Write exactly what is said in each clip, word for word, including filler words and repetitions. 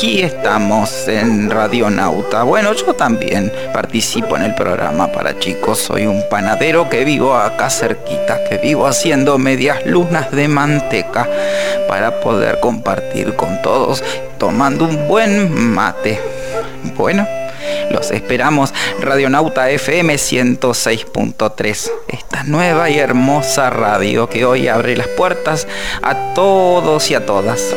aquí estamos en Radionauta. Bueno, yo también participo en el programa para chicos. Soy un panadero que vivo acá cerquita, que vivo haciendo medias lunas de manteca para poder compartir con todos, tomando un buen mate. Bueno, los esperamos. Radionauta F M ciento seis punto tres, esta nueva y hermosa radio que hoy abre las puertas a todos y a todas.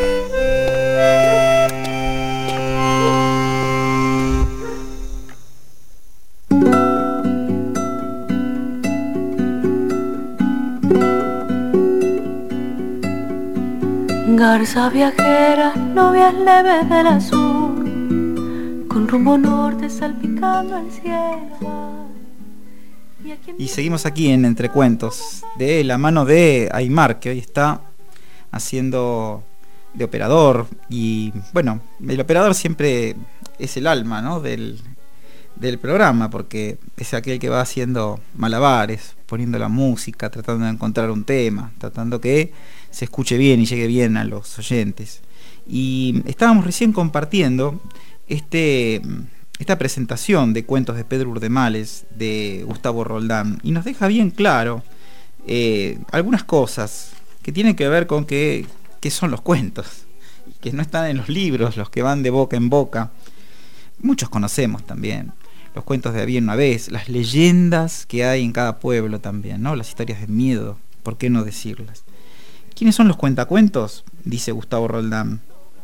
Garza viajera, novias leves del azul, con rumbo norte salpicando el cielo. Y seguimos aquí en Entre Cuentos, de la mano de Aymar, que hoy está haciendo de operador. Y bueno, el operador siempre es el alma, ¿no?, del, del programa, porque es aquel que va haciendo malabares, poniendo la música, tratando de encontrar un tema, tratando que se escuche bien y llegue bien a los oyentes. Y estábamos recién compartiendo este, esta presentación de cuentos de Pedro Urdemales de Gustavo Roldán, y nos deja bien claro eh, algunas cosas que tienen que ver con qué son los cuentos, que no están en los libros, los que van de boca en boca. Muchos conocemos también los cuentos de Había una vez, las leyendas que hay en cada pueblo también, ¿no? Las historias de miedo, ¿por qué no decirlas? ¿Quiénes son los cuentacuentos?, dice Gustavo Roldán.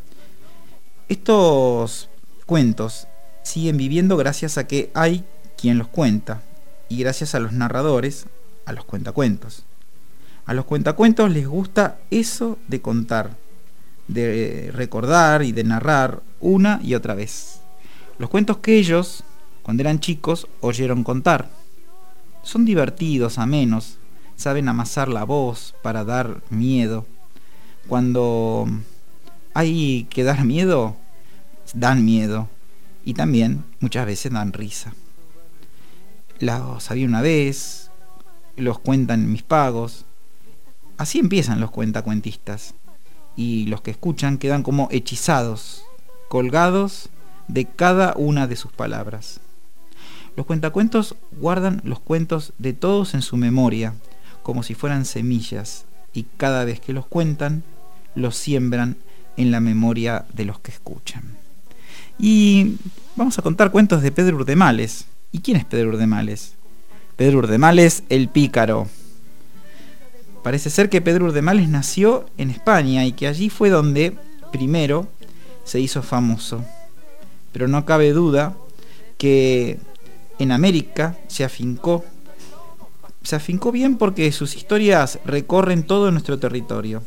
Estos cuentos siguen viviendo gracias a que hay quien los cuenta, y gracias a los narradores, a los cuentacuentos. A los cuentacuentos les gusta eso de contar, de recordar y de narrar una y otra vez los cuentos que ellos, cuando eran chicos, oyeron contar. Son divertidos, amenos, saben amasar la voz para dar miedo. Cuando hay que dar miedo, dan miedo, y también muchas veces dan risa. Los Había una vez, los cuentan Mis Pagos. Así empiezan los cuentacuentistas, y los que escuchan quedan como hechizados, colgados de cada una de sus palabras. Los cuentacuentos guardan los cuentos de todos en su memoria, como si fueran semillas, y cada vez que los cuentan, los siembran en la memoria de los que escuchan. Y vamos a contar cuentos de Pedro Urdemales. ¿Y quién es Pedro Urdemales? Pedro Urdemales, el pícaro. Parece ser que Pedro Urdemales nació en España y que allí fue donde primero se hizo famoso. Pero no cabe duda que en América se afincó. Se afincó bien porque sus historias recorren todo nuestro territorio.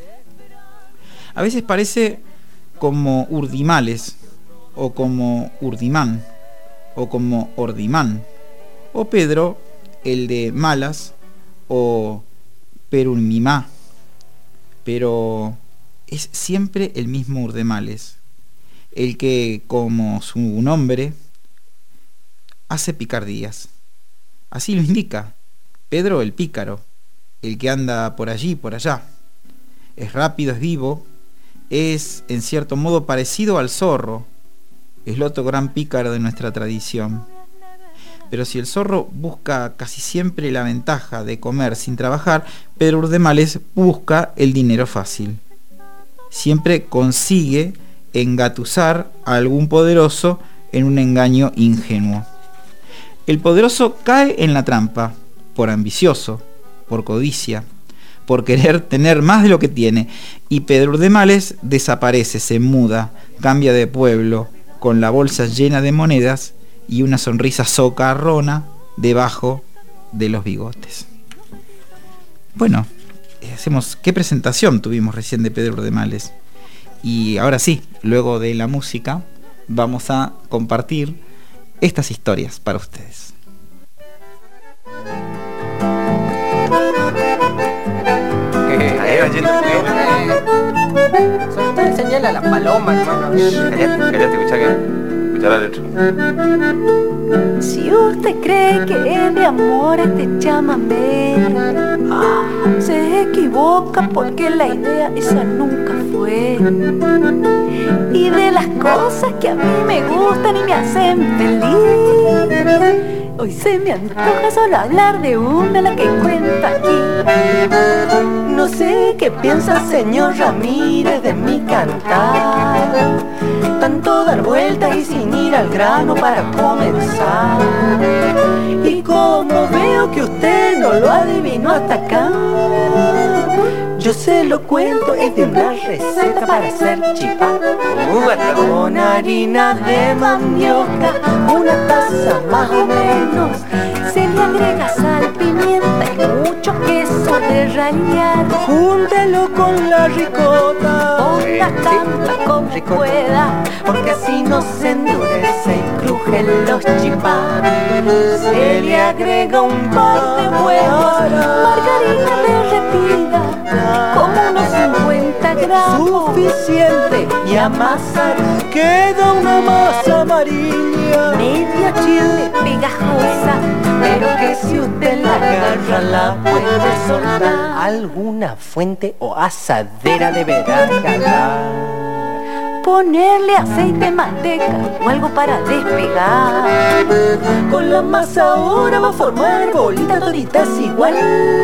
A veces parece como Urdimales, o como Urdimán, o como Ordimán, o Pedro, el de Malas, o Perunmimá, pero es siempre el mismo Urdemales, el que, como su nombre, hace picardías. Así lo indica Pedro el pícaro, el que anda por allí y por allá. Es rápido, es vivo, es en cierto modo parecido al zorro, es el otro gran pícaro de nuestra tradición. Pero si el zorro busca casi siempre la ventaja de comer sin trabajar, Pedro Urdemales busca el dinero fácil. Siempre consigue engatusar a algún poderoso en un engaño ingenuo. El poderoso cae en la trampa, por ambicioso, por codicia, por querer tener más de lo que tiene, y Pedro Urdemales desaparece, se muda, cambia de pueblo, con la bolsa llena de monedas y una sonrisa socarrona debajo de los bigotes. Bueno, hacemos qué presentación tuvimos recién de Pedro Urdemales. Y ahora sí, luego de la música, vamos a compartir estas historias para ustedes. Soltá, señala a la paloma, hermano. Cállate, cállate, escucha que escucha la letra. Si usted cree que de amor este chamamé Se equivoca porque la idea esa nunca fue. Y de las cosas que a mí me gustan y me hacen feliz, hoy se me antoja solo hablar de una, la que cuenta aquí. No sé qué piensa el señor Ramírez de mi cantar, tanto dar vueltas y sin ir al grano para comenzar. Y como veo que usted no lo adivinó hasta acá, yo se lo cuento, es de una receta para hacer chipá. Con harina de mandioca, una taza más o menos, se le agrega sal, pimienta y mucho queso de rallar. Júntelo con la ricota, ponga tanta como pueda, porque así no se endurece y crujen los chipá. Se le agrega un par de huevos, margarina derretida, como unos cincuenta gramos, suficiente, y amasar. Queda una masa amarilla, media chile pegajosa, pero que si usted la agarra la puede soltar. Alguna fuente o asadera deberá jalar. Ponerle aceite, manteca o algo para despegar. Con la masa ahora va a formar bolitas toditas igual,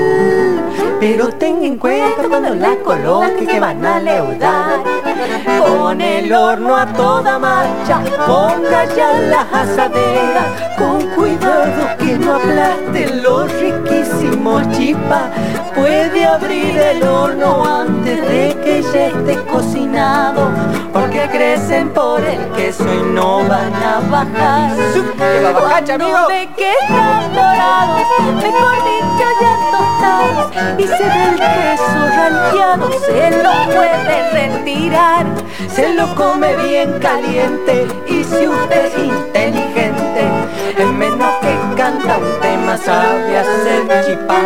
pero tenga en cuenta cuando la coloque que van a leudar. Con el horno a toda marcha, ponga ya las asaderas, con cuidado que no aplaste los riquísimos chipá. Puede abrir el horno antes de que ya esté cocinado, porque crecen por el queso y no van a bajar. ¿Qué va a bajar, amigo? No me quedan dorados, mejor dicho ya tostados, y se ve el queso ranqueado, se lo puede retirar. Se lo come bien caliente, y si usted es inteligente, en menos que canta un tema sabe hacer chipá.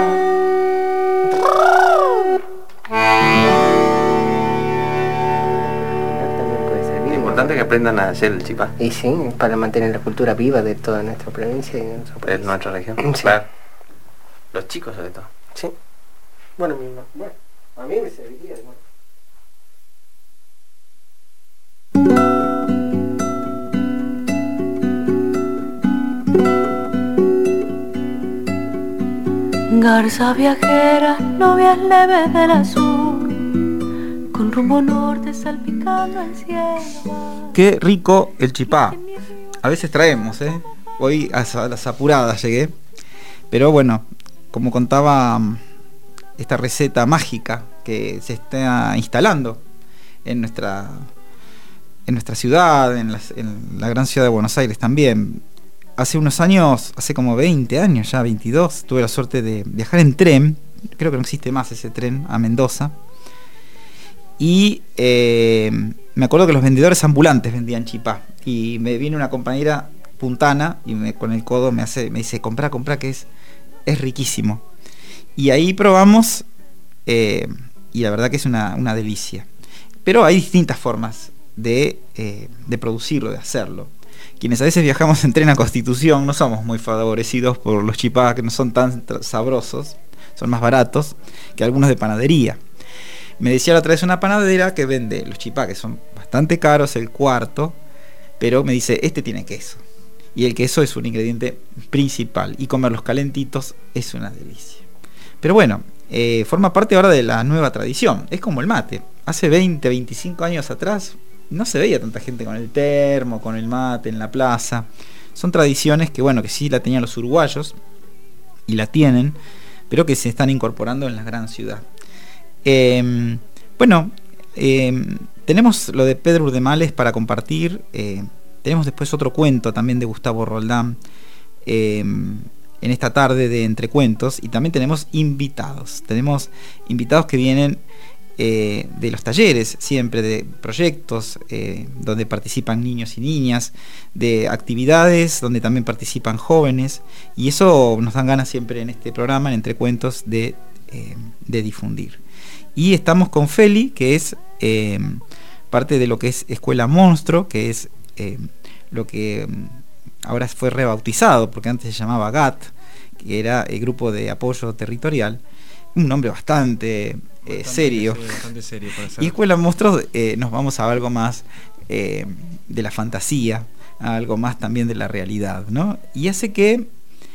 Es importante que aprendan a hacer el chipá. Y sí, para mantener la cultura viva de toda nuestra provincia y de nuestro país. De nuestra región. Sí. Claro. Los chicos sobre todo. Sí. Bueno, mi, bueno, a mí me serviría. Bueno. Garza viajera, novias leves del azul, con rumbo norte salpicando el cielo. Qué rico el chipá. A veces traemos, ¿eh? Hoy a las apuradas llegué. Pero bueno, como contaba esta receta mágica que se está instalando en nuestra, en nuestra ciudad, en la, en la gran ciudad de Buenos Aires también. Hace unos años, hace como veinte años ya, veintidós, tuve la suerte de viajar en tren, creo que no existe más ese tren, a Mendoza. Y eh, me acuerdo que los vendedores ambulantes vendían chipá. Y me viene una compañera puntana y me, con el codo me hace, me dice, comprá, comprá, que es, es riquísimo. Y ahí probamos, eh, y la verdad que es una, una delicia. Pero hay distintas formas de, eh, de producirlo, de hacerlo. Quienes a veces viajamos en tren a Constitución no somos muy favorecidos por los chipá, que no son tan sabrosos, son más baratos que algunos de panadería. Me decía la otra vez una panadera que vende los chipá, que son bastante caros, el cuarto, pero me dice, este tiene queso. Y el queso es un ingrediente principal, y comerlos calentitos es una delicia. Pero bueno, eh, forma parte ahora de la nueva tradición, es como el mate. Hace veinte, veinticinco años atrás no se veía tanta gente con el termo, con el mate en la plaza. Son tradiciones que, bueno, que sí la tenían los uruguayos y la tienen, pero que se están incorporando en la gran ciudad. Eh, bueno, eh, tenemos lo de Pedro Urdemales para compartir. Eh, tenemos después otro cuento también de Gustavo Roldán eh, en esta tarde de Entre Cuentos. Y también tenemos invitados. Tenemos invitados que vienen Eh, de los talleres, siempre de proyectos eh, donde participan niños y niñas, de actividades donde también participan jóvenes, y eso nos dan ganas siempre en este programa, en Entre Cuentos, de, eh, de difundir. Y estamos con Feli, que es eh, parte de lo que es Escuela Monstruo, que es eh, lo que ahora fue rebautizado, porque antes se llamaba G A T, que era el Grupo de Apoyo Territorial. un nombre bastante, eh, bastante serio. Sí, bastante serio para ser. Y Escuela Monstruos eh, nos vamos a algo más eh, de la fantasía, a algo más también de la realidad, ¿no? Y hace que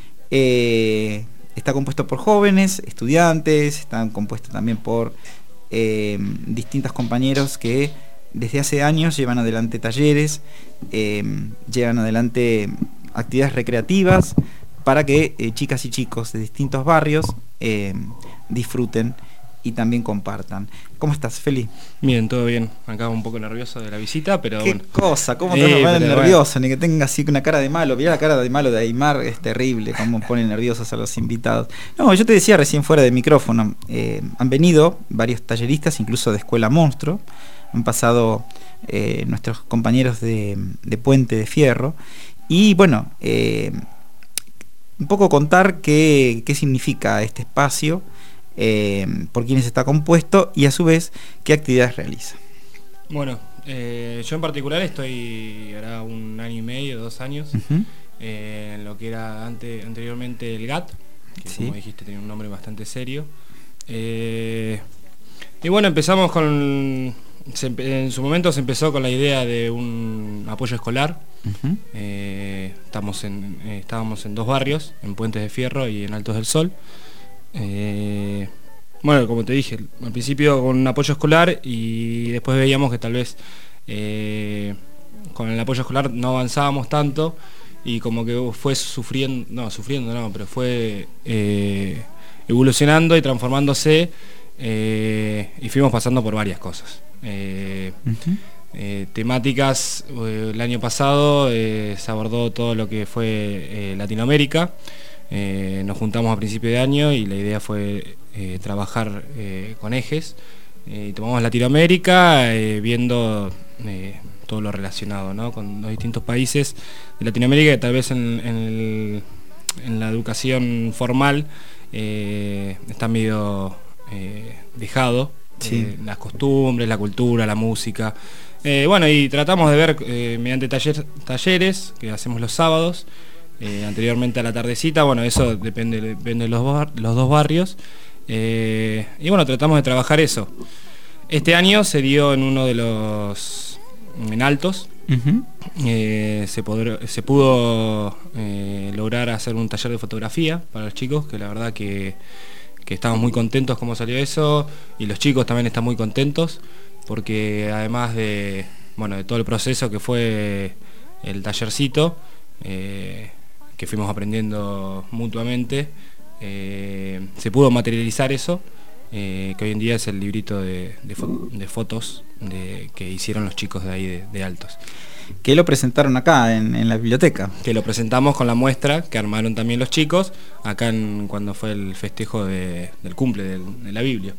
eh, está compuesto por jóvenes, estudiantes, están compuestos también por eh, distintos compañeros que desde hace años llevan adelante talleres, eh, llevan adelante actividades recreativas para que eh, chicas y chicos de distintos barrios eh, disfruten y también compartan. ¿Cómo estás, Feli? Bien, todo bien. Acá un poco nervioso de la visita, pero ¿Qué bueno. cosa? ¿Cómo te Eh, vas a poner pero nervioso? Bueno. Ni que tenga así una cara de malo. Mirá la cara de malo de Aymar, es terrible, cómo pone nerviosos a los invitados. No, yo te decía recién fuera de micrófono, eh, han venido varios talleristas, incluso de Escuela Monstruo, han pasado eh, nuestros compañeros de, de Puente de Fierro, y bueno, eh, un poco contar qué, qué significa este espacio, eh, por quiénes está compuesto y a su vez qué actividades realiza. Bueno, eh, yo en particular estoy ahora un año y medio, dos años, Uh-huh. eh, en lo que era ante, anteriormente el G A T, que Sí. como dijiste tenía un nombre bastante serio. Eh, y bueno, empezamos con... Se, en su momento se empezó con la idea de un apoyo escolar. Uh-huh. Eh, estamos en, eh, estábamos en dos barrios, en Puentes de Fierro y en Altos del Sol. Eh, bueno, como te dije, al principio con un apoyo escolar y después veíamos que tal vez eh, con el apoyo escolar no avanzábamos tanto y como que fue sufriendo, no, sufriendo no, pero fue eh, evolucionando y transformándose eh, y fuimos pasando por varias cosas. Eh, Uh-huh. eh, temáticas, eh, el año pasado eh, se abordó todo lo que fue eh, Latinoamérica. Eh, nos juntamos a principio de año y la idea fue eh, trabajar eh, con ejes eh, y tomamos Latinoamérica eh, viendo eh, todo lo relacionado, ¿no?, con los distintos países de Latinoamérica que tal vez en, en, el, en la educación formal eh, está medio eh, dejado. Sí. Eh, las costumbres, la cultura, la música. Eh, bueno, y tratamos de ver eh, mediante taller, talleres que hacemos los sábados, eh, anteriormente a la tardecita. Bueno, eso depende, depende de los, bar, los dos barrios. Eh, y bueno, tratamos de trabajar eso. Este año se dio en uno de los... en Altos. Uh-huh. Eh, se, podrá, se pudo eh, lograr hacer un taller de fotografía para los chicos, que la verdad que... que estamos muy contentos cómo salió eso y los chicos también están muy contentos porque además de, bueno, de todo el proceso que fue el tallercito eh, que fuimos aprendiendo mutuamente, eh, se pudo materializar eso, eh, que hoy en día es el librito de, de, fo- de fotos de, que hicieron los chicos de ahí de, de Altos. Que lo presentaron acá en, en la biblioteca. Que lo presentamos con la muestra que armaron también los chicos acá en, cuando fue el festejo de, del cumple de, de la Biblia.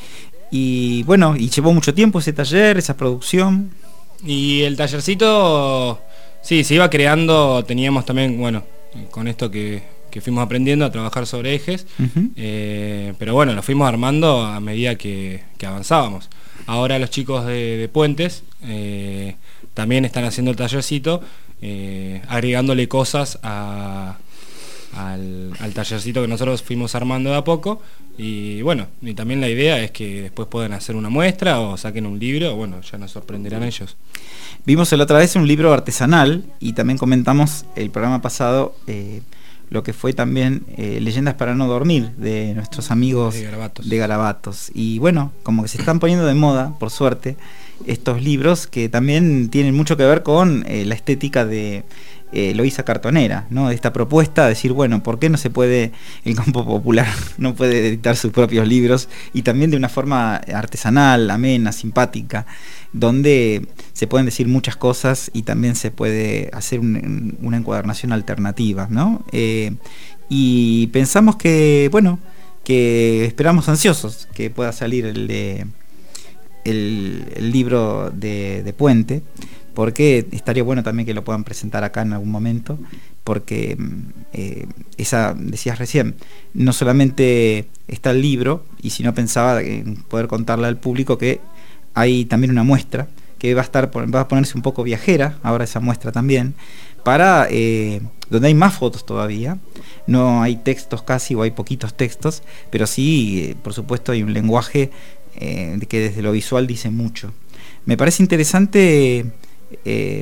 Y bueno, y llevó mucho tiempo ese taller, esa producción. Y el tallercito, sí, se iba creando, teníamos también, bueno, con esto que, que fuimos aprendiendo a trabajar sobre ejes, Uh-huh. eh, pero bueno, lo fuimos armando a medida que, que avanzábamos. Ahora los chicos de, de Puentes eh, también están haciendo el tallercito, eh, agregándole cosas a, al, al tallercito que nosotros fuimos armando de a poco. Y bueno, y también la idea es que después puedan hacer una muestra o saquen un libro, o bueno, ya nos sorprenderán ellos. Vimos la otra vez un libro artesanal y también comentamos el programa pasado eh, lo que fue también eh, Leyendas para no dormir de nuestros amigos De Garabatos. de Garabatos. Y bueno, como que se están poniendo de moda, por suerte, estos libros que también tienen mucho que ver con eh, la estética de eh, Loíza Cartonera, ¿no? De esta propuesta de decir, bueno, ¿por qué no se puede, el campo popular no puede editar sus propios libros? Y también de una forma artesanal, amena, simpática, donde se pueden decir muchas cosas y también se puede hacer un, una encuadernación alternativa, ¿no? Eh, y pensamos que, bueno, que esperamos ansiosos que pueda salir el de el, el libro de, de Puente, porque estaría bueno también que lo puedan presentar acá en algún momento, porque eh, esa, decías recién, no solamente está el libro, y si no pensaba en poder contarle al público que hay también una muestra que va a estar va a ponerse un poco viajera ahora esa muestra también, para eh, donde hay más fotos todavía. No hay textos casi, o hay poquitos textos, pero sí, eh, por supuesto, hay un lenguaje eh, que desde lo visual dice mucho. Me parece interesante eh,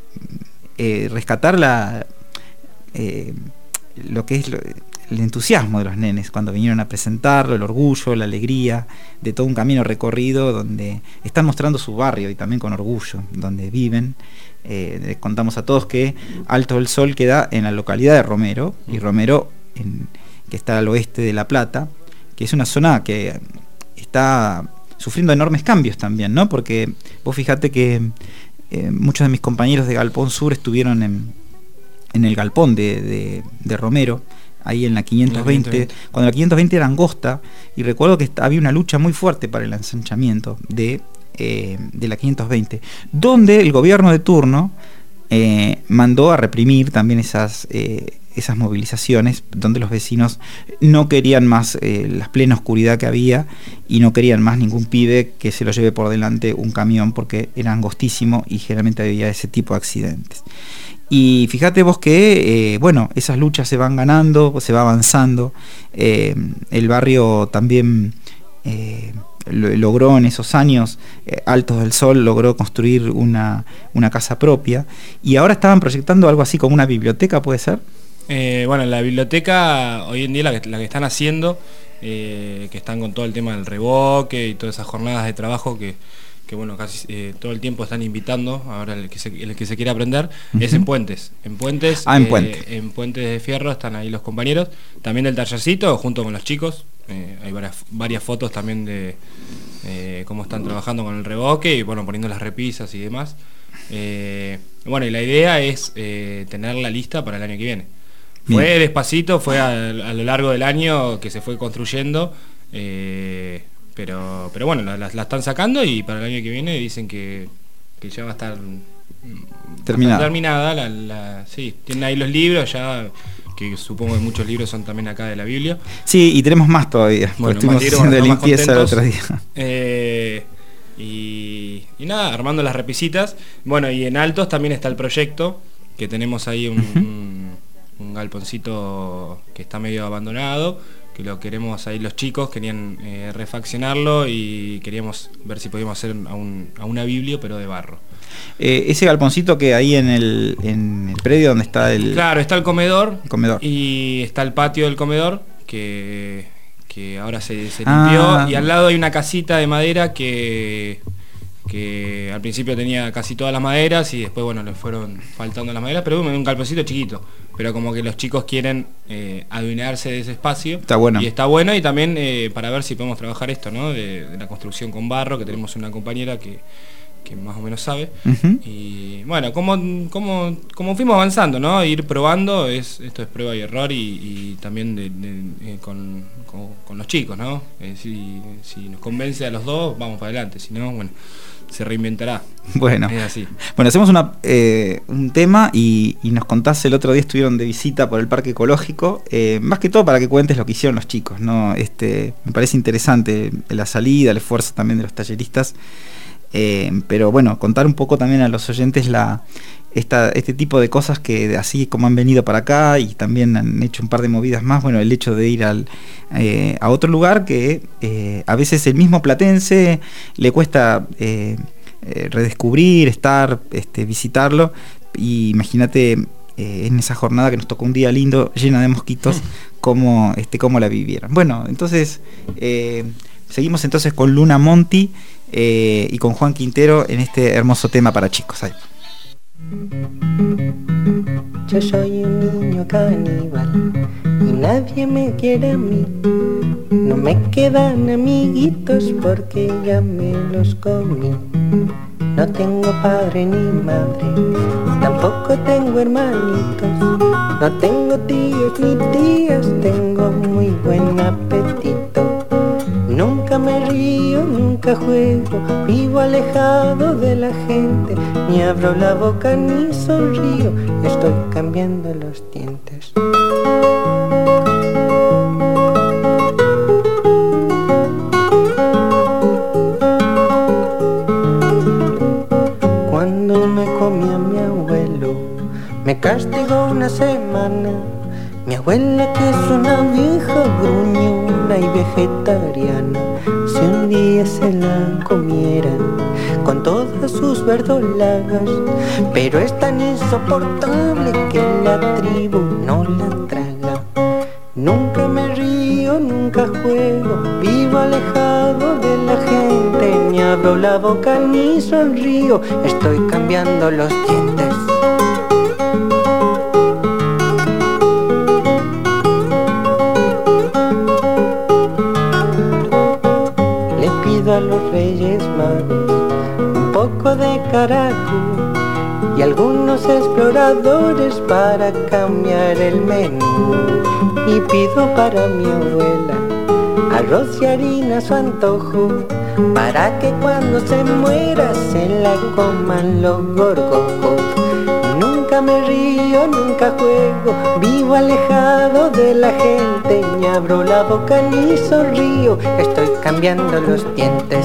eh, rescatar la, eh, lo que es lo, el entusiasmo de los nenes cuando vinieron a presentarlo, el orgullo, la alegría de todo un camino recorrido donde están mostrando su barrio y también con orgullo, donde viven. Eh, les contamos a todos que Alto del Sol queda en la localidad de Romero, y Romero, en, que está al oeste de La Plata, que es una zona que está sufriendo enormes cambios también, ¿no? Porque vos fijate que eh, muchos de mis compañeros de Galpón Sur estuvieron en, en el galpón de, de, de Romero, ahí en la quinientos veinte, quinientos veinte, cuando la quinientos veinte era angosta, y recuerdo que había una lucha muy fuerte para el ensanchamiento de, eh, de la quinientos veinte, donde el gobierno de turno eh, mandó a reprimir también esas, eh, esas movilizaciones, donde los vecinos no querían más eh, la plena oscuridad que había, y no querían más ningún pibe que se lo lleve por delante un camión, porque era angostísimo y generalmente había ese tipo de accidentes. Y fíjate vos que, eh, bueno, esas luchas se van ganando, se va avanzando. Eh, el barrio también eh, lo, logró en esos años, eh, Altos del Sol, logró construir una, una casa propia. Y ahora estaban proyectando algo así como una biblioteca, ¿puede ser? Eh, bueno, la biblioteca, hoy en día la que, la que están haciendo, eh, que están con todo el tema del revoque y todas esas jornadas de trabajo que... que bueno, casi eh, todo el tiempo están invitando, ahora el que se, el que se quiere aprender, uh-huh. es en Puentes. En Puentes, ah, en, eh, Puente. en Puentes de Fierro están ahí los compañeros, también del tallercito, junto con los chicos. Eh, hay varias, varias fotos también de eh, cómo están trabajando con el revoque y bueno, poniendo las repisas y demás. Eh, bueno, y la idea es eh, tenerla lista para el año que viene. Fue Bien. despacito, fue a, a lo largo del año que se fue construyendo, eh, Pero, pero bueno, la, la, la están sacando y para el año que viene dicen que, que ya va a estar terminada. terminada la, la, sí, tienen ahí los libros ya, que supongo que muchos libros son también acá de la Biblia. Sí, y tenemos más todavía. Bueno, estuvimos libros, haciendo bueno, limpieza el otro día. Eh, y, y nada, armando las repisitas. Bueno, y en Altos también está el proyecto, que tenemos ahí un, uh-huh. un, un galponcito que está medio abandonado, que lo queremos ahí, los chicos querían eh, refaccionarlo y queríamos ver si podíamos hacer a, un, a una biblia pero de barro. Eh, ese galponcito que hay en el, en el predio donde está el... Claro, está el comedor, el comedor. Y está el patio del comedor que, que ahora se, se limpió ah. y al lado hay una casita de madera que... que al principio tenía casi todas las maderas y después bueno le fueron faltando las maderas, pero un galponcito chiquito, pero como que los chicos quieren eh, adueñarse de ese espacio. Está bueno. Y está bueno, y también eh, para ver si podemos trabajar esto, ¿no? De, de la construcción con barro, que tenemos una compañera que, que más o menos sabe. Uh-huh. Y bueno, como, como, como fuimos avanzando, ¿no? Ir probando, es, esto es prueba y error, y, y también de, de, eh, con, con, con los chicos, ¿no? Eh, si, si nos convence a los dos, vamos para adelante, si no, bueno, se reinventará. Bueno, es así. Bueno, hacemos una, eh, un tema y, y nos contás, el otro día estuvieron de visita por el Parque Ecológico, eh, más que todo para que cuentes lo que hicieron los chicos, ¿no? Este, me parece interesante la salida, el esfuerzo también de los talleristas, eh, pero bueno, contar un poco también a los oyentes la, esta, este tipo de cosas que así como han venido para acá y también han hecho un par de movidas más. Bueno, el hecho de ir al, eh, a otro lugar que eh, a veces el mismo platense le cuesta eh, eh, redescubrir, estar, este, visitarlo, y imagínate eh, en esa jornada que nos tocó un día lindo, llena de mosquitos, cómo, este, cómo la vivieron. Bueno, entonces eh, seguimos entonces con Luna Monti eh, y con Juan Quintero en este hermoso tema para chicos. Ahí. Yo soy un niño caníbal y nadie me quiere a mí. No me quedan amiguitos porque ya me los comí. No tengo padre ni madre, tampoco tengo hermanitos. No tengo tíos ni tías, tengo muy buen apetito. Nunca me río, nunca juego, vivo alejado de la gente. Ni abro la boca ni sonrío, estoy cambiando los dientes. Cuando me comí a mi abuelo, me caí una semana. Mi abuela, que es una vieja gruñona y vegetariana, si un día se la comieran con todas sus verdolagas, pero es tan insoportable que la tribu no la traga. Nunca me río, nunca juego, vivo alejado de la gente, ni abro la boca ni sonrío, estoy cambiando los dientes. Le pido a los Reyes Magos un poco de caracol y algunos exploradores para cambiar el menú. Y pido para mi abuela arroz y harina a su antojo, para que cuando se muera se la coman los gorgojos. Nunca me río, nunca juego, vivo alejado de la gente, ni abro la boca ni sonrío, estoy cambiando los dientes.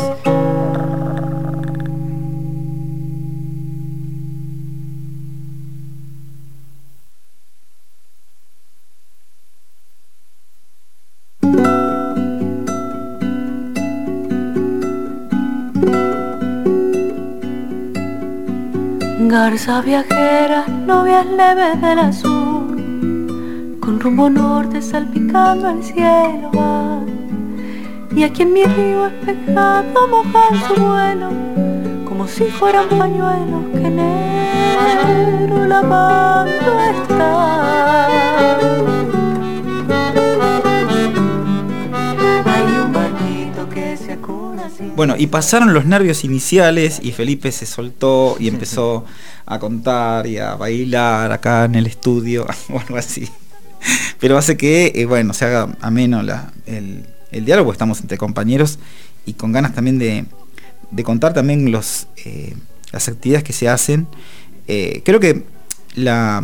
Garza viajera, novias leves del azul, con rumbo norte salpicando el cielo va. Y aquí en mi río espejado mojan su vuelo, como si fueran pañuelos que negro lavando está. Hay un barquito que se acuna sin... Bueno, y pasaron los nervios iniciales y Felipe se soltó y empezó a contar y a bailar acá en el estudio o algo así. Pero hace que, eh, bueno, se haga ameno la, el, el diálogo, estamos entre compañeros y con ganas también de, de contar también los, eh, las actividades que se hacen. Eh, creo que la,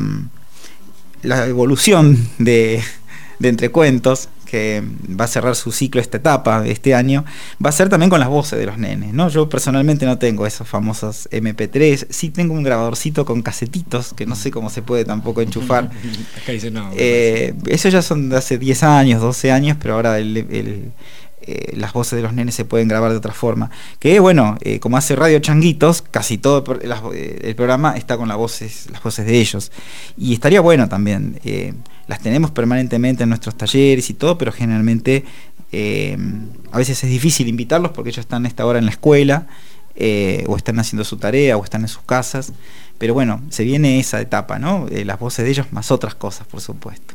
la evolución de, de Entre Cuentos, que va a cerrar su ciclo esta etapa de este año, va a ser también con las voces de los nenes, ¿no? Yo personalmente no tengo esos famosos eme pe tres, sí tengo un grabadorcito con casetitos, que no sé cómo se puede tampoco enchufar. Acá dice no. Eh, esos ya son de hace diez años, doce años, pero ahora el, el, eh, las voces de los nenes se pueden grabar de otra forma. Que bueno, eh, como hace Radio Changuitos, casi todo el, el programa está con las voces, las voces de ellos. Y estaría bueno también... Eh, las tenemos permanentemente en nuestros talleres y todo, pero generalmente eh, a veces es difícil invitarlos porque ellos están a esta hora en la escuela, eh, o están haciendo su tarea, o están en sus casas. Pero bueno, se viene esa etapa, ¿no? Eh, las voces de ellos más otras cosas, por supuesto.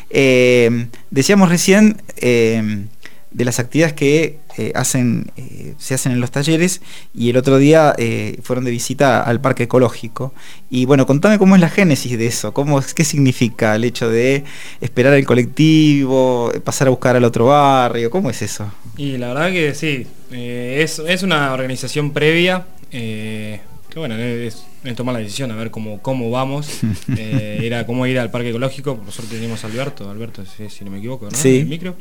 Eh, decíamos recién eh, de las actividades que eh, hacen, eh, se hacen en los talleres, y el otro día eh, fueron de visita al Parque Ecológico. Y bueno, contame cómo es la génesis de eso, cómo, qué significa el hecho de esperar al colectivo, pasar a buscar al otro barrio, ¿cómo es eso? Y la verdad que sí, eh, es, es una organización previa, eh, que bueno, es, es tomar la decisión a ver cómo, cómo vamos. eh, era cómo ir al Parque Ecológico. Por suerte teníamos a Alberto, Alberto si, si no me equivoco, ¿no? Sí. El micro.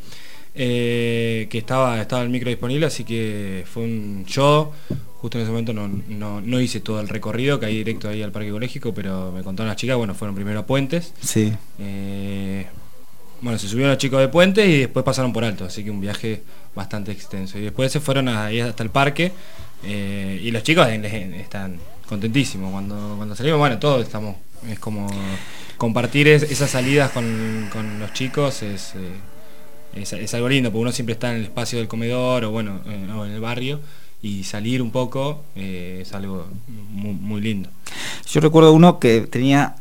Eh, que estaba, estaba el micro disponible, así que fue un yo justo en ese momento no, no, no hice todo el recorrido, caí directo ahí al Parque Ecológico, pero me contaron las chicas, bueno, fueron primero a Puentes. Sí. Eh, bueno, se subieron los chicos de Puentes y después pasaron por Alto, así que un viaje bastante extenso. Y después se fueron ahí hasta el parque, eh, y los chicos están contentísimos. Cuando, cuando salimos, bueno, todos estamos, es como compartir es, esas salidas con, con los chicos, es... Eh, Es, es algo lindo, porque uno siempre está en el espacio del comedor o bueno, eh, o en el barrio, y salir un poco eh, es algo muy, muy lindo. Yo recuerdo uno que tenía,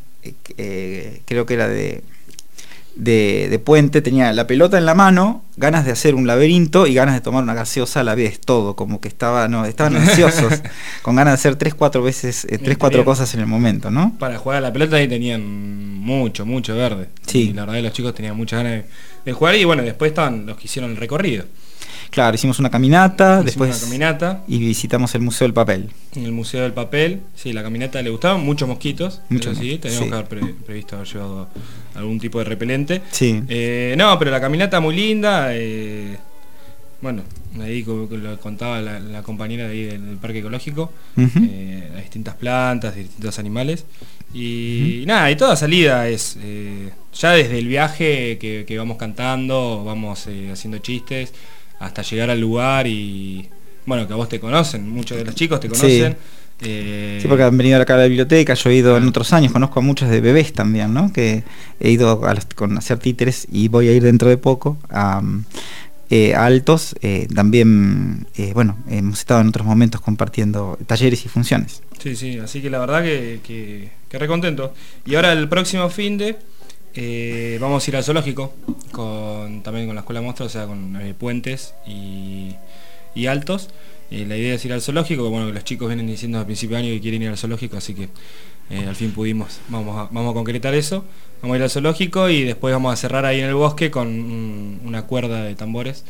eh, creo que era de, de, de Puente, tenía la pelota en la mano, ganas de hacer un laberinto y ganas de tomar una gaseosa a la vez, todo, como que estaba, no, estaban ansiosos, con ganas de hacer tres, cuatro veces, eh, tres, cuatro cosas en el momento, ¿no? Para jugar a la pelota ahí tenían mucho, mucho verde. Sí. Y la verdad que los chicos tenían muchas ganas de, de jugar, y bueno, después estaban los que hicieron el recorrido. Claro, hicimos una caminata, hicimos después una caminata y visitamos el Museo del Papel. En el Museo del Papel, sí, la caminata le gustaban, muchos mosquitos, muchos, sí, teníamos sí. que haber pre previsto haber llevado algún tipo de repelente. Sí. Eh, no, pero la caminata muy linda, eh, bueno, me dedico, lo contaba la, la compañera de ahí del, del parque ecológico, Uh-huh. eh, a distintas plantas, distintos animales. Y uh-huh. nada, y toda salida es, eh, ya desde el viaje que, que vamos cantando, vamos eh, haciendo chistes, hasta llegar al lugar y, bueno, que a vos te conocen, muchos de los chicos te conocen. Sí. Eh, Sí, porque han venido acá a la biblioteca, yo he ido en otros años, conozco a muchos de bebés también, ¿no? Que he ido a los, con hacer títeres y voy a ir dentro de poco a, eh, a Altos. Eh, también, eh, bueno, hemos estado en otros momentos compartiendo talleres y funciones. Sí, sí, así que la verdad que, que, que re contento. Y ahora el próximo finde eh, vamos a ir al zoológico, con, también con la Escuela Monstruo, o sea, con eh, Puentes y, y Altos. Eh, la idea es ir al zoológico, bueno, los chicos vienen diciendo al principio de año que quieren ir al zoológico, así que eh, al fin pudimos, vamos a, vamos a concretar eso, vamos a ir al zoológico y después vamos a cerrar ahí en el bosque con un, una cuerda de tambores,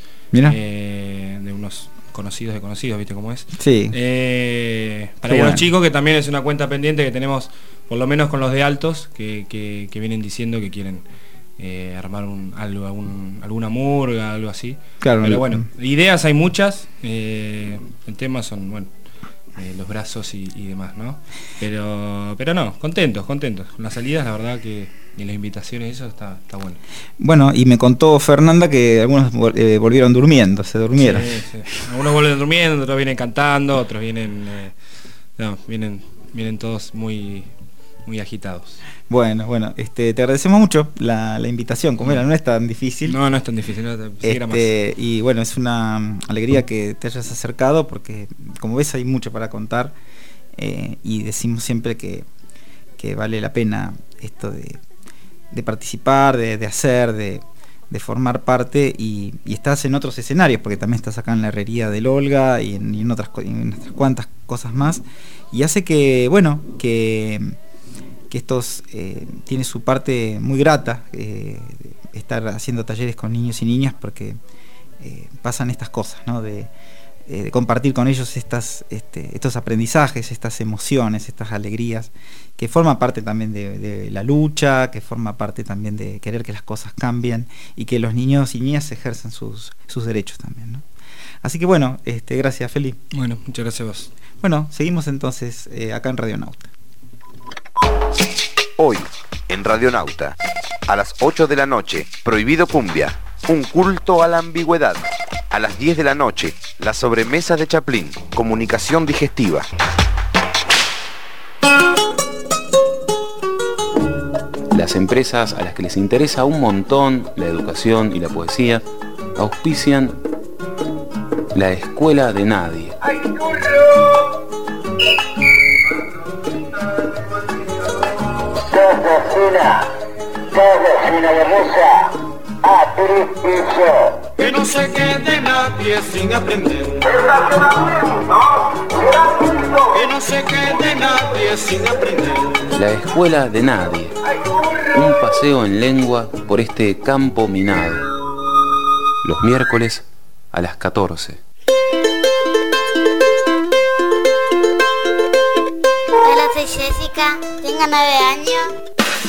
eh, de unos conocidos de conocidos, ¿viste cómo es? Sí. Eh, para ir a los chicos, que también es una cuenta pendiente que tenemos, por lo menos con los de Altos, que, que, que vienen diciendo que quieren Eh, armar un, algo, algún, alguna murga, algo así. Claro, pero bueno, ideas hay muchas, eh, el tema son, bueno, eh, los brazos y, y demás, ¿no? Pero pero no, contentos, contentos. Con las salidas, la verdad que y las invitaciones, eso está, está bueno. Bueno, y me contó Fernanda que algunos eh, volvieron durmiendo, se durmieron. Sí, sí. Algunos vuelven durmiendo, otros vienen cantando, otros vienen, eh, no, vienen, vienen todos muy, muy agitados. Bueno, bueno, este, te agradecemos mucho la, la invitación, como era, no es tan difícil. No, no es tan difícil, no, este, más. Y bueno, es una alegría que te hayas acercado, porque como ves hay mucho para contar, eh, y decimos siempre que, que vale la pena esto de, de participar, de, de hacer, de, de formar parte, y, y estás en otros escenarios, porque también estás acá en la herrería del Olga y en, y en otras, en otras cuantas cosas más, y hace que, bueno, que... que estos eh, tiene su parte muy grata, eh, estar haciendo talleres con niños y niñas, porque eh, pasan estas cosas, ¿no? De, eh, de compartir con ellos estas, este, estos aprendizajes, estas emociones, estas alegrías, que forman parte también de, de la lucha, que forma parte también de querer que las cosas cambien y que los niños y niñas ejerzan sus, sus derechos también, ¿no? Así que bueno, este, gracias, Feli. Bueno, muchas gracias a vos. Bueno, seguimos entonces eh, acá en Radionauta. Hoy, en Radionauta, a las ocho de la noche, Prohibido Cumbia, un culto a la ambigüedad. A las diez de la noche, la sobremesa de Chaplin, comunicación digestiva. Las empresas a las que les interesa un montón la educación y la poesía auspician la Escuela de Nadie. Una, todos una hermosa a tres pisos. Que no se quede nadie sin aprender. Que no se quede nadie sin aprender. La Escuela de Nadie. Un paseo en lengua por este campo minado. Los miércoles a las catorce. Hola, soy Jessica, tengo nueve años.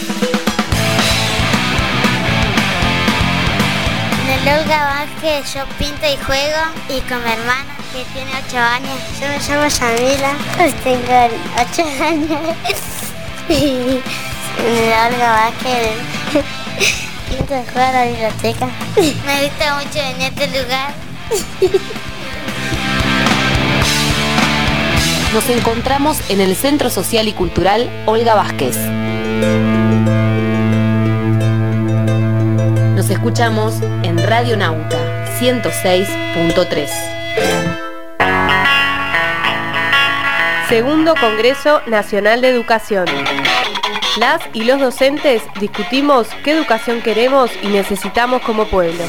En el Olga Vázquez yo pinto y juego, y con mi hermana que tiene ocho años. Yo me llamo Yamila, tengo ocho años. Y en el Olga Vázquez pinto y juego a la biblioteca. Me gusta mucho venir a este lugar. Nos encontramos en el Centro Social y Cultural Olga Vázquez. Nos escuchamos en Radionauta ciento seis punto tres. Segundo Congreso Nacional de Educación. Las y los docentes discutimos qué educación queremos y necesitamos como pueblo.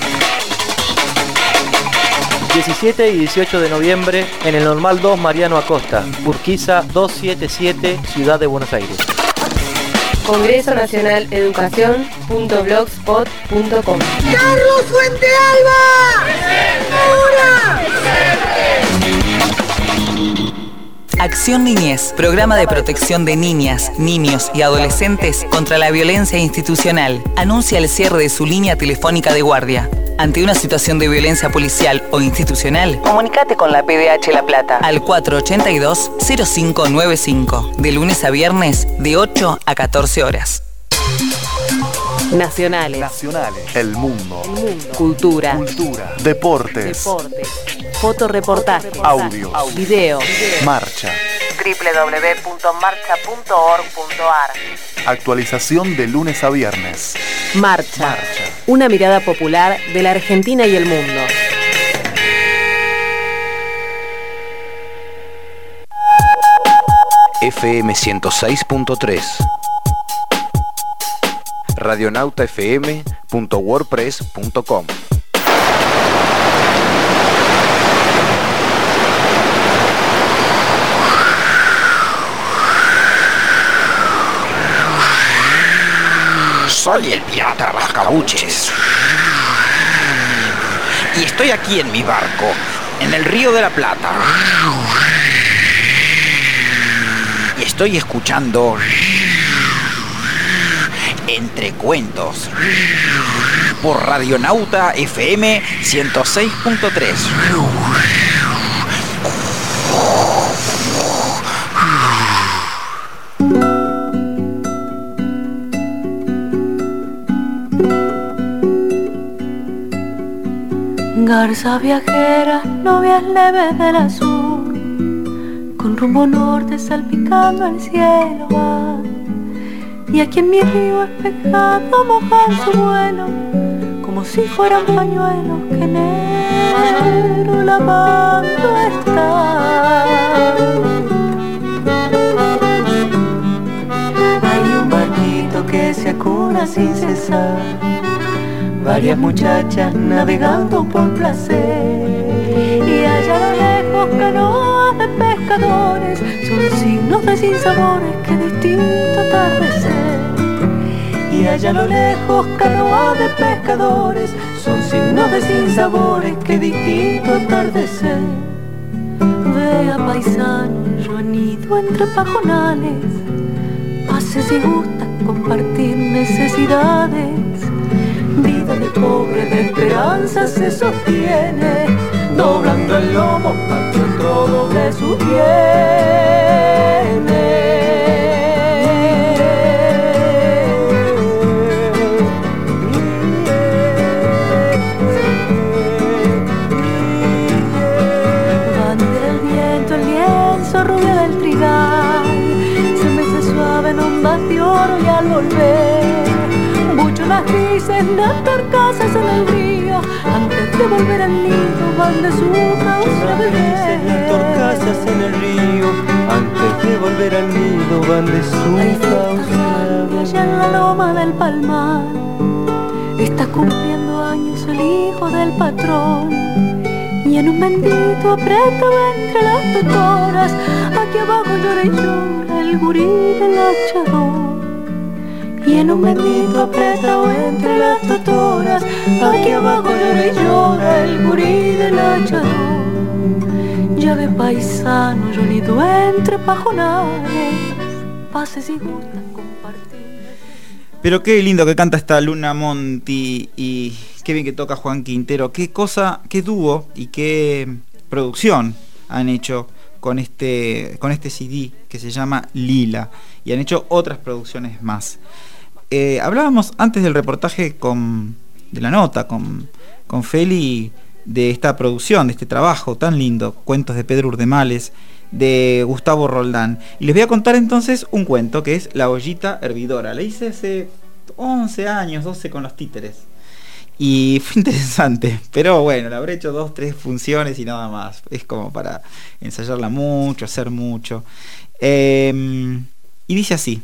diecisiete y dieciocho de noviembre en el Normal dos Mariano Acosta, Urquiza doscientos setenta y siete, Ciudad de Buenos Aires. Congreso Nacional Educación punto blogspot punto com. ¡Carlos Fuente Alba! ¡Ahora! Acción Niñez, programa de protección de niñas, niños y adolescentes contra la violencia institucional, anuncia el cierre de su línea telefónica de guardia. Ante una situación de violencia policial o institucional, comunícate con la P D H La Plata al cuatro ochenta y dos cero cinco noventa y cinco, de lunes a viernes de ocho a catorce horas. Nacionales. Nacionales. El mundo. El mundo. Cultura. Cultura. Deportes. Deportes. Fotoreportajes. Audios. Videos. Marcha. doble u doble u doble u punto marcha punto org punto a r. Actualización de lunes a viernes. Marcha. Marcha. Una mirada popular de la Argentina y el mundo. F M ciento seis punto tres. radionauta f m punto wordpress punto com. Soy el pirata Rascabuches. Y estoy aquí en mi barco, en el Río de la Plata. Y estoy escuchando Entre Cuentos por Radionauta F M ciento seis punto tres. Garza viajera, novias leves del azul, con rumbo norte salpicando el cielo va. Y aquí en mi río espejado mojan su vuelo, como si fueran pañuelos que negro lavando está. Hay un barquito que se acuna sin cesar, varias muchachas navegando por placer, y allá a lo lejos canoas de pescadores, son signos de sinsabores que distinto atardecer. Y allá a lo lejos canoas de pescadores, son signos de sinsabores que distinto atardecer. Vea paisano, yo anido entre pajonales, pase si gusta compartir necesidades. Vida de pobre de esperanza se sostiene, doblando el lomo para que otro doble sus Bandera el viento, el lienzo rubio del trigal, se mece suave en ondas de oro y al volver las grises, las carcasas en el río, antes de volver al nido van de su causa beber. Las torcasas en el río, antes de volver al nido van de su causa beber. Allá en la loma del Palmar está cumpliendo años el hijo del patrón, y en un bendito apretado entre las tutoras, aquí abajo llora y llora el gurí del hachador. Y en un bendito apretado entre las tutoras, aquí abajo llora y llora el gurí del hachador. Ya ve paisano, yo nido entre pajonales, pase si gusta compartir. Pero qué lindo que canta esta Luna Monti, y qué bien que toca Juan Quintero. Qué cosa, qué dúo y qué producción han hecho con este, con este C D que se llama Lila, y han hecho otras producciones más. Eh, hablábamos antes del reportaje con, de la nota con, con Feli, de esta producción, de este trabajo tan lindo, Cuentos de Pedro Urdemales, de Gustavo Roldán. Y les voy a contar entonces un cuento que es La ollita hervidora. La hice hace once años, doce con los títeres, y fue interesante, pero bueno, le habré hecho dos, tres funciones y nada más. Es como para ensayarla mucho, hacer mucho. Eh, y dice así: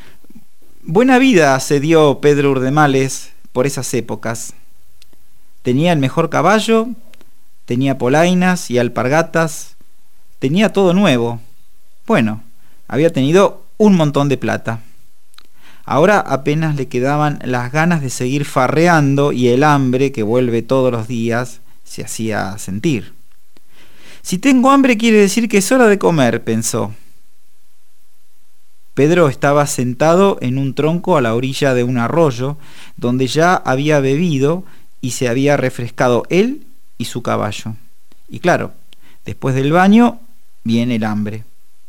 buena vida se dio Pedro Urdemales por esas épocas. Tenía el mejor caballo, tenía polainas y alpargatas, tenía todo nuevo. Bueno, había tenido un montón de plata. Ahora apenas le quedaban las ganas de seguir farreando, y el hambre que vuelve todos los días se hacía sentir. Si tengo hambre quiere decir que es hora de comer, pensó. Pedro estaba sentado en un tronco a la orilla de un arroyo, donde ya había bebido y se había refrescado él y su caballo. Y claro, después del baño viene el hambre.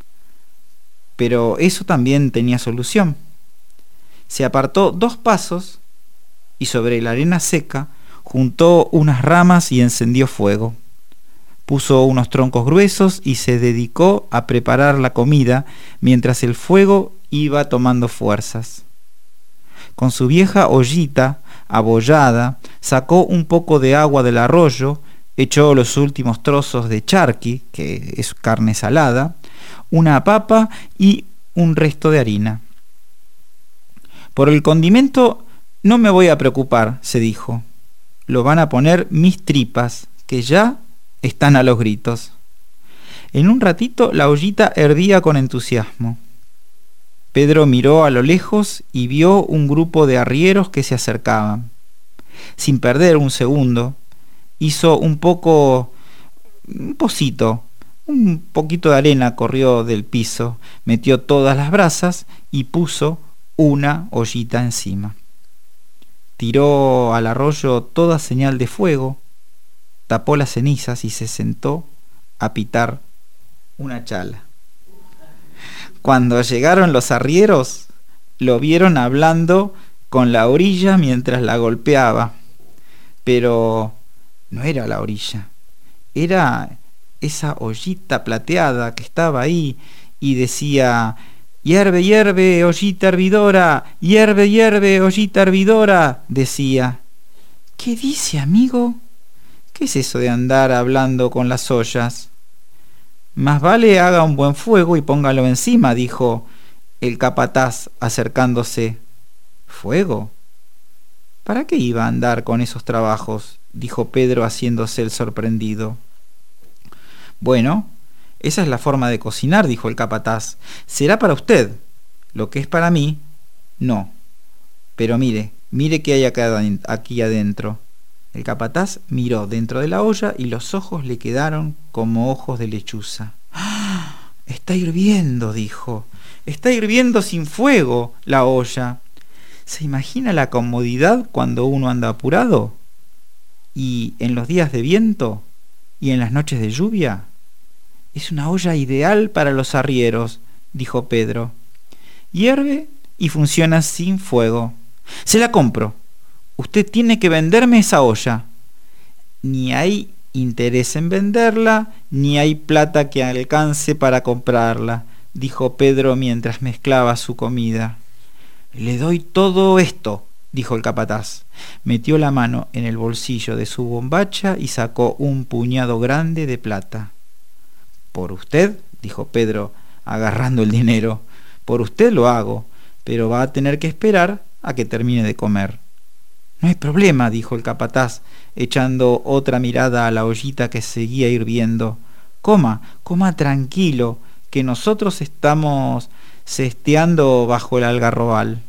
Pero eso también tenía solución. Se apartó dos pasos y sobre la arena seca juntó unas ramas y encendió fuego. Puso unos troncos gruesos y se dedicó a preparar la comida mientras el fuego iba tomando fuerzas. Con su vieja ollita abollada, sacó un poco de agua del arroyo, echó los últimos trozos de charqui, que es carne salada, una papa y un resto de harina. Por el condimento no me voy a preocupar, se dijo. Lo van a poner mis tripas, que ya están a los gritos. En un ratito la ollita hervía con entusiasmo. Pedro miró a lo lejos y vio un grupo de arrieros que se acercaban. Sin perder un segundo, hizo un poco, un pocito, un poquito de arena corrió del piso, metió todas las brasas y puso una ollita encima. Tiró al arroyo toda señal de fuego, tapó las cenizas y se sentó a pitar una chala. Cuando llegaron los arrieros, lo vieron hablando con la orilla mientras la golpeaba. Pero no era la orilla, era esa ollita plateada que estaba ahí y decía: hierve, hierve, ollita hervidora, hierve, hierve, ollita hervidora, decía. ¿Qué dice, amigo? ¿Qué es eso de andar hablando con las ollas? Más vale haga un buen fuego y póngalo encima, dijo el capataz acercándose. ¿Fuego? ¿Para qué iba a andar con esos trabajos?, dijo Pedro haciéndose el sorprendido. Bueno, esa es la forma de cocinar, dijo el capataz. Será para usted. Lo que es para mí, no. Pero mire, mire qué hay acá, aquí adentro. El capataz miró dentro de la olla y los ojos le quedaron como ojos de lechuza. ¡Ah! Está hirviendo, dijo. Está hirviendo sin fuego la olla. ¿Se imagina la comodidad cuando uno anda apurado? ¿Y en los días de viento? ¿Y en las noches de lluvia? Es una olla ideal para los arrieros, dijo Pedro. Hierve y funciona sin fuego. Se la compro. Usted tiene que venderme esa olla. Ni hay interés en venderla, ni hay plata que alcance para comprarla, dijo Pedro mientras mezclaba su comida. Le doy todo esto, dijo el capataz. Metió la mano en el bolsillo de su bombacha y sacó un puñado grande de plata. Por usted, dijo Pedro, agarrando el dinero. Por usted lo hago, pero va a tener que esperar a que termine de comer. No hay problema, dijo el capataz, echando otra mirada a la ollita que seguía hirviendo. Coma, coma tranquilo, que nosotros estamos cesteando bajo el algarrobal.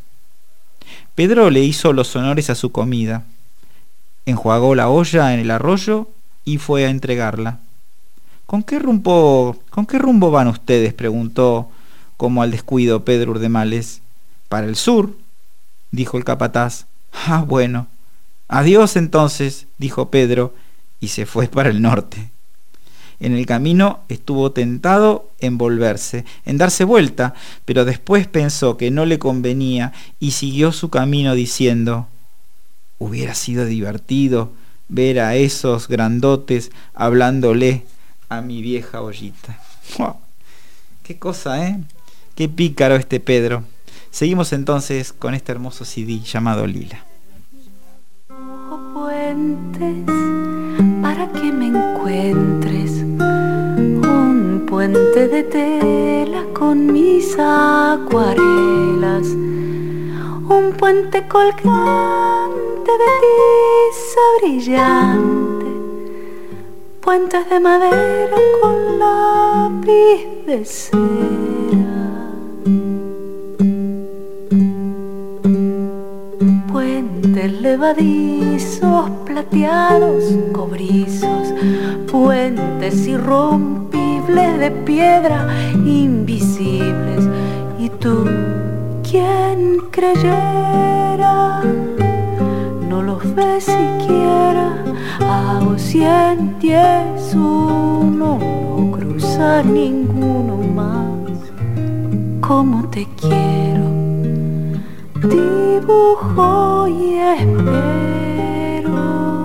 Pedro le hizo los honores a su comida, enjuagó la olla en el arroyo y fue a entregarla. ¿Con qué rumbo, con qué rumbo van ustedes?, preguntó, como al descuido, Pedro Urdemales. Para el sur, dijo el capataz. Ah, bueno. Adiós entonces, dijo Pedro, y se fue para el norte. En el camino estuvo tentado en volverse, en darse vuelta, pero después pensó que no le convenía y siguió su camino diciendo: hubiera sido divertido ver a esos grandotes hablándole a mi vieja ollita. ¡Wow! Qué cosa, ¿eh? Qué pícaro este Pedro. Seguimos entonces con este hermoso C D llamado Lila. Puentes para que me encuentres, un puente de tela con mis acuarelas, un puente colgante de tiza brillante, puentes de madera con lápiz de cera, puentes levadizos, plateados, cobrizos, puentes irrompibles de piedra, invisibles. Y tú, ¿quién creyera? No los ves siquiera. Hago cien, diez, uno, no cruza ninguno más. Como te quiero, dibujo y espero.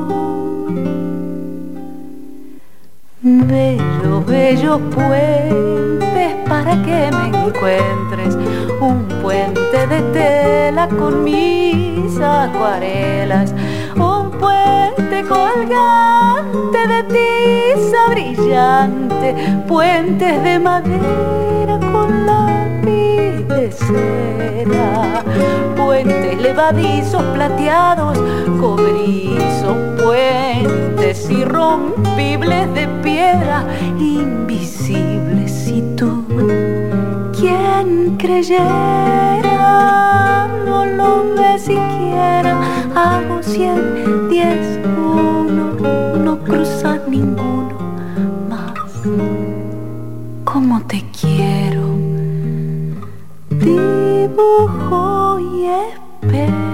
Bellos, bellos puentes para que me encuentres. Un puente de tela con mis acuarelas. Un puente colgante de tiza brillante. Puentes de madera con lápiz de cera. Puentes levadizos plateados, cobrizos. Puentes irrompibles de piedra, invisibles. Y tú, ¿quién creyera? No lo ves siquiera. Hago cien, diez, uno, no cruza ninguno más. Como te quiero, dibujo y espero.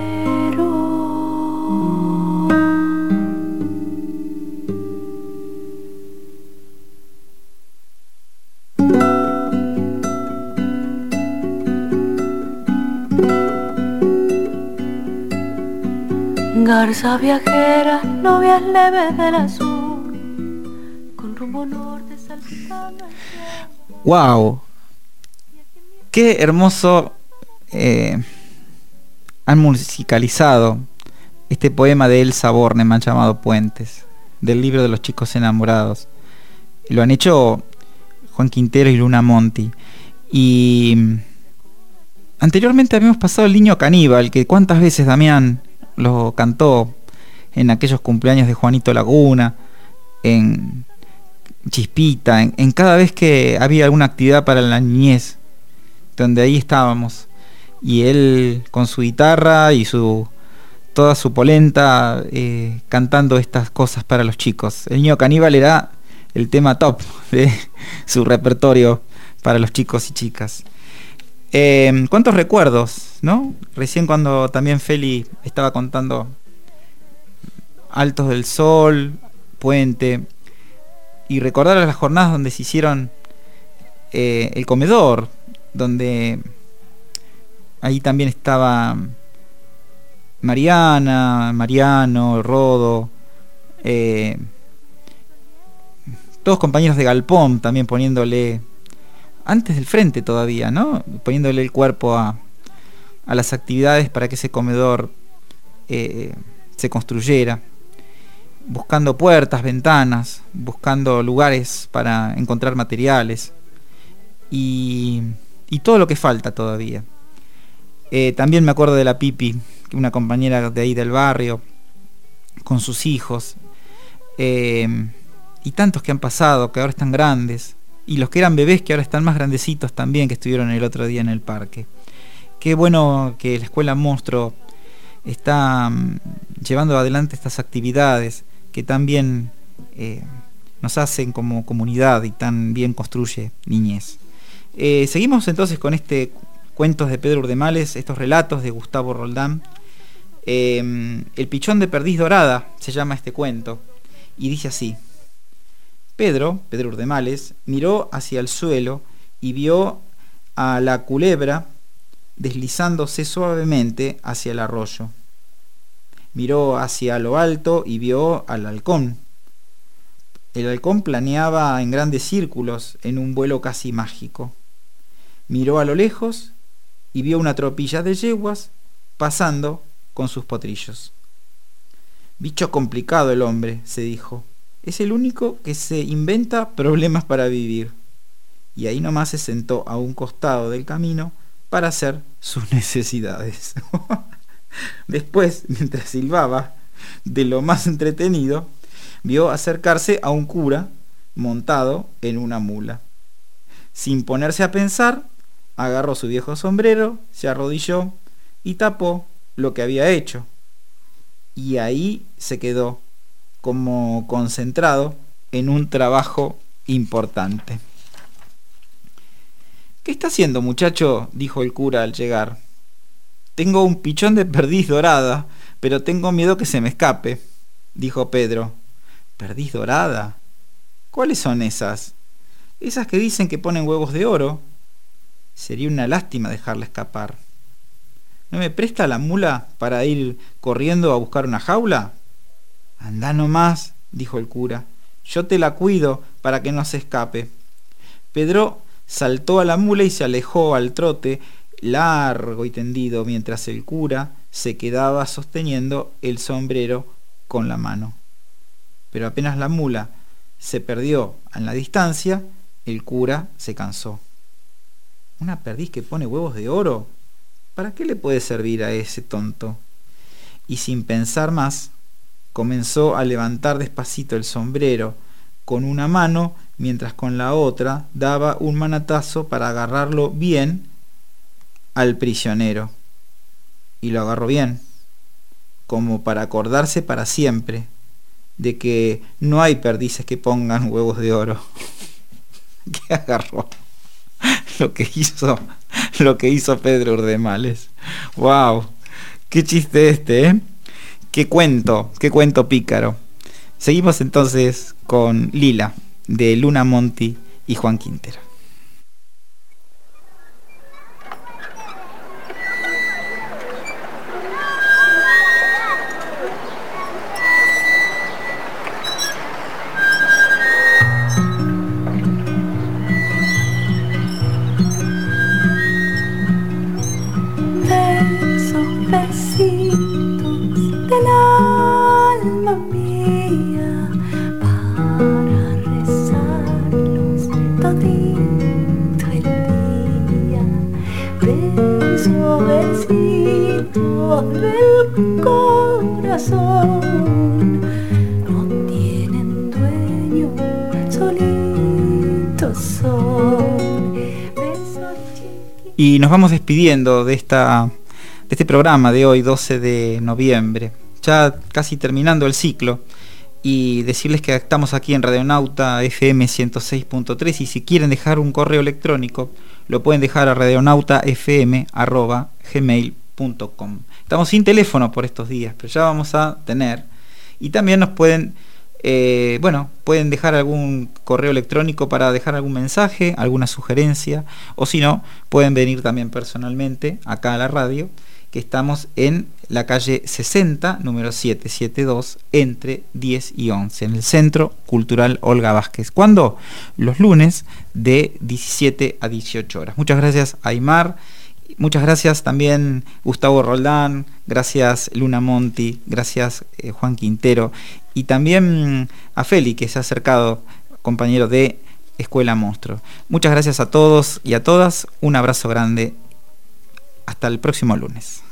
Garza viajera, novias leves del azul, con rumbo norte salpicando. ¡Wow! Qué hermoso eh, han musicalizado este poema de Elsa Bornemann llamado Puentes, del libro de los chicos enamorados. Lo han hecho Juan Quintero y Luna Monti. Y anteriormente habíamos pasado El Niño Caníbal, que cuántas veces Damián lo cantó en aquellos cumpleaños de Juanito Laguna, en Chispita, en, en cada vez que había alguna actividad para la niñez, donde ahí estábamos, y él con su guitarra y su toda su polenta eh, cantando estas cosas para los chicos. El Niño Caníbal era el tema top de su repertorio para los chicos y chicas. Eh, ¿Cuántos recuerdos, no? Recién cuando también Feli estaba contando Altos del Sol, Puente, y recordar las jornadas donde se hicieron eh, el comedor, donde ahí también estaba Mariana, Mariano, Rodo, eh, todos compañeros de Galpón también poniéndole, antes del frente todavía, ¿no? Poniéndole el cuerpo a, a las actividades para que ese comedor eh, se construyera, buscando puertas, ventanas, buscando lugares para encontrar materiales y, y todo lo que falta todavía. Eh, también me acuerdo de la Pipi, una compañera de ahí del barrio, con sus hijos, eh, y tantos que han pasado, que ahora están grandes, y los que eran bebés que ahora están más grandecitos también, que estuvieron el otro día en el parque. Qué bueno que la Escuela Monstruo está um, llevando adelante estas actividades que tan bien eh, nos hacen como comunidad y tan bien construye niñez. Eh, seguimos entonces con este Cuentos de Pedro Urdemales, estos relatos de Gustavo Roldán. Eh, El pichón de perdiz dorada se llama este cuento, y dice así: Pedro, Pedro Urdemales, miró hacia el suelo y vio a la culebra deslizándose suavemente hacia el arroyo. Miró hacia lo alto y vio al halcón. El halcón planeaba en grandes círculos en un vuelo casi mágico. Miró a lo lejos y vio una tropilla de yeguas pasando con sus potrillos. Bicho complicado el hombre, se dijo. Es el único que se inventa problemas para vivir. Y ahí nomás se sentó a un costado del camino para hacer sus necesidades. Después, mientras silbaba, de lo más entretenido, vio acercarse a un cura montado en una mula. Sin ponerse a pensar, agarró su viejo sombrero, se arrodilló y tapó lo que había hecho. Y ahí se quedó, como concentrado en un trabajo importante. ¿Qué está haciendo, muchacho?, dijo el cura al llegar. Tengo un pichón de perdiz dorada, pero tengo miedo que se me escape, dijo Pedro. ¿Perdiz dorada? ¿Cuáles son esas? Esas que dicen que ponen huevos de oro. Sería una lástima dejarla escapar. ¿No me presta la mula para ir corriendo a buscar una jaula? Andá nomás, dijo el cura. Yo te la cuido para que no se escape. Pedro saltó a la mula y se alejó al trote largo y tendido, mientras el cura se quedaba sosteniendo el sombrero con la mano. Pero apenas la mula se perdió en la distancia, el cura se cansó. ¿Una perdiz que pone huevos de oro? ¿Para qué le puede servir a ese tonto? Y sin pensar más, comenzó a levantar despacito el sombrero con una mano, mientras con la otra daba un manatazo para agarrarlo bien al prisionero. Y lo agarró bien, como para acordarse para siempre de que no hay perdices que pongan huevos de oro. ¿Qué agarró? Lo que hizo, lo que hizo Pedro Urdemales. ¡Wow! ¡Qué chiste este, eh! ¡Qué cuento! ¡Qué cuento pícaro! Seguimos entonces con Lila, de Luna Monti y Juan Quintero. Y nos vamos despidiendo de esta de este programa de hoy, doce de noviembre, ya casi terminando el ciclo, y decirles que estamos aquí en Radionauta F M ciento seis punto tres, y si quieren dejar un correo electrónico lo pueden dejar a radionautafm arroba gmail punto com. Estamos sin teléfono por estos días, pero ya vamos a tener, y también nos pueden Eh, bueno, pueden dejar algún correo electrónico para dejar algún mensaje, alguna sugerencia, o si no, pueden venir también personalmente acá a la radio, que estamos en la calle sesenta, número setecientos setenta y dos, entre diez y once, en el Centro Cultural Olga Vázquez. ¿Cuándo? Los lunes de diecisiete a dieciocho horas. Muchas gracias, Aymar. Muchas gracias también Gustavo Roldán, gracias Luna Monti, gracias eh, Juan Quintero, y también a Feli, que se ha acercado, compañero de Escuela Monstruo. Muchas gracias a todos y a todas, un abrazo grande, hasta el próximo lunes.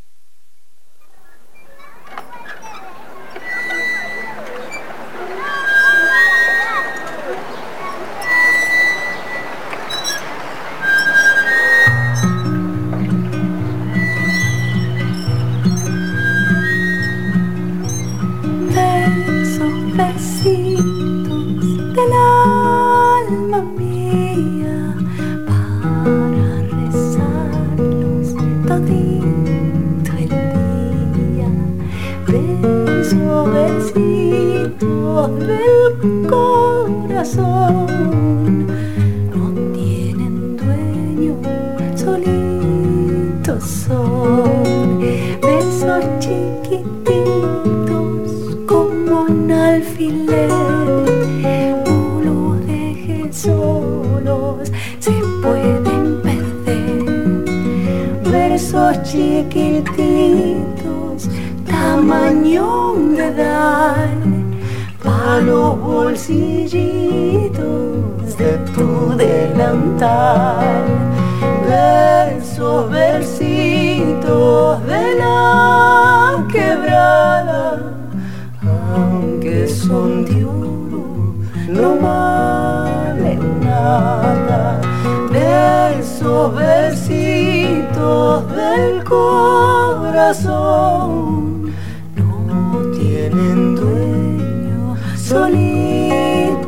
Del corazón no tienen dueño, solitos son. Besos chiquititos como un alfiler, no los dejes solos, se pueden perder. Besos chiquititos, tamaño de dar, a los bolsillitos de tu delantal. Versos, versitos de la quebrada, aunque son de oro, no valen nada. Versos, versitos del corazón, no tienen dueño, solitos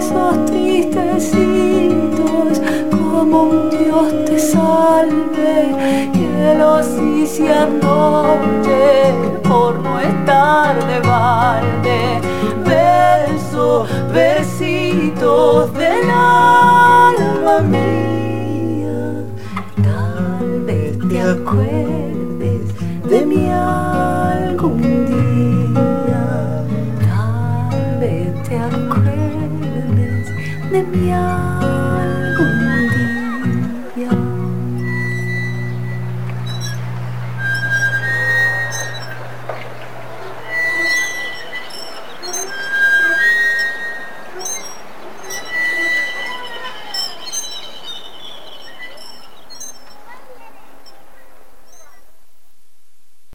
besos tristecitos, como un Dios te salve, que los hice anoche por no estar de balde. Verso, versitos del alma mía, tal vez te acuerdes de mí algún día, tal vez te acuerdes de mí algún día.